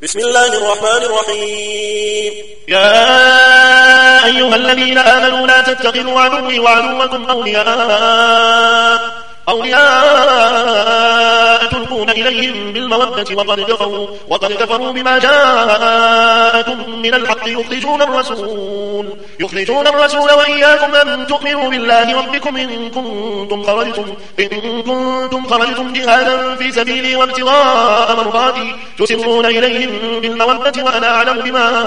بسم الله الرحمن الرحيم. يا أيها الذين آمنوا لا تتخذوا عدوي وعدوكم أولياء تلقون إليهم بالمودة وقد كفروا بما جاءكم من الحق يخرجون الرسول وإياكم أن تؤمنوا بالله ربكم إن كنتم خرجتم جهادا في سبيلي وابتغاء مرضاتي تسرون إليهم بالمودة وأنا أعلم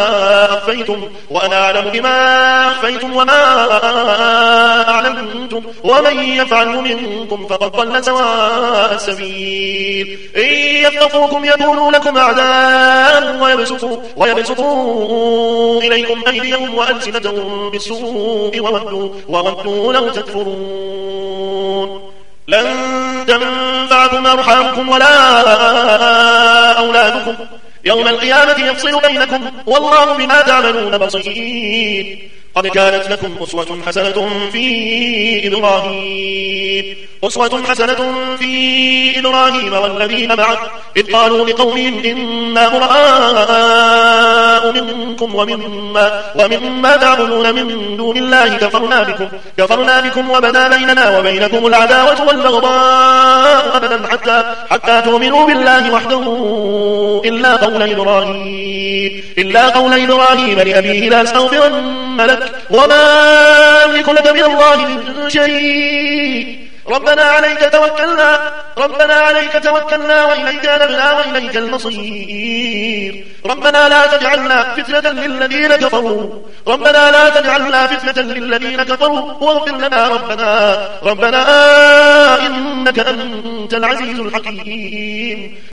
بما أخفيتم وما أعلنتم ومن يفعله منكم فقد ضل سواء السبيل. إن يثقفوكم يكونوا لكم أعداء ويبسطوا إليكم أيديهم وألسنتهم بالسوء وودوا لو تكفرون. لن تنفعكم أرحامكم ولا أولادكم يوم القيامة يفصل بينكم والله بما تعملون بصير. قد كانت لكم أسوة حسنة في إبراهيم والذين معه إذ قالوا لقومهم إنا براء منكم ومما تعبدون من دون الله كفرنا بكم وبدا بيننا وبينكم العداوة والبغضاء أبدا حتى تؤمنوا بالله وحده إلا قول إبراهيم لأبيه لأستغفرن لك وما أملك لك من الله من شيء. ربنا عليك توكلنا وإليك أنبنا وإليك المصير. ربنا لا تجعلنا فتنة للذين كفروا واغفر لنا ربنا إنك أنت العزيز الحكيم.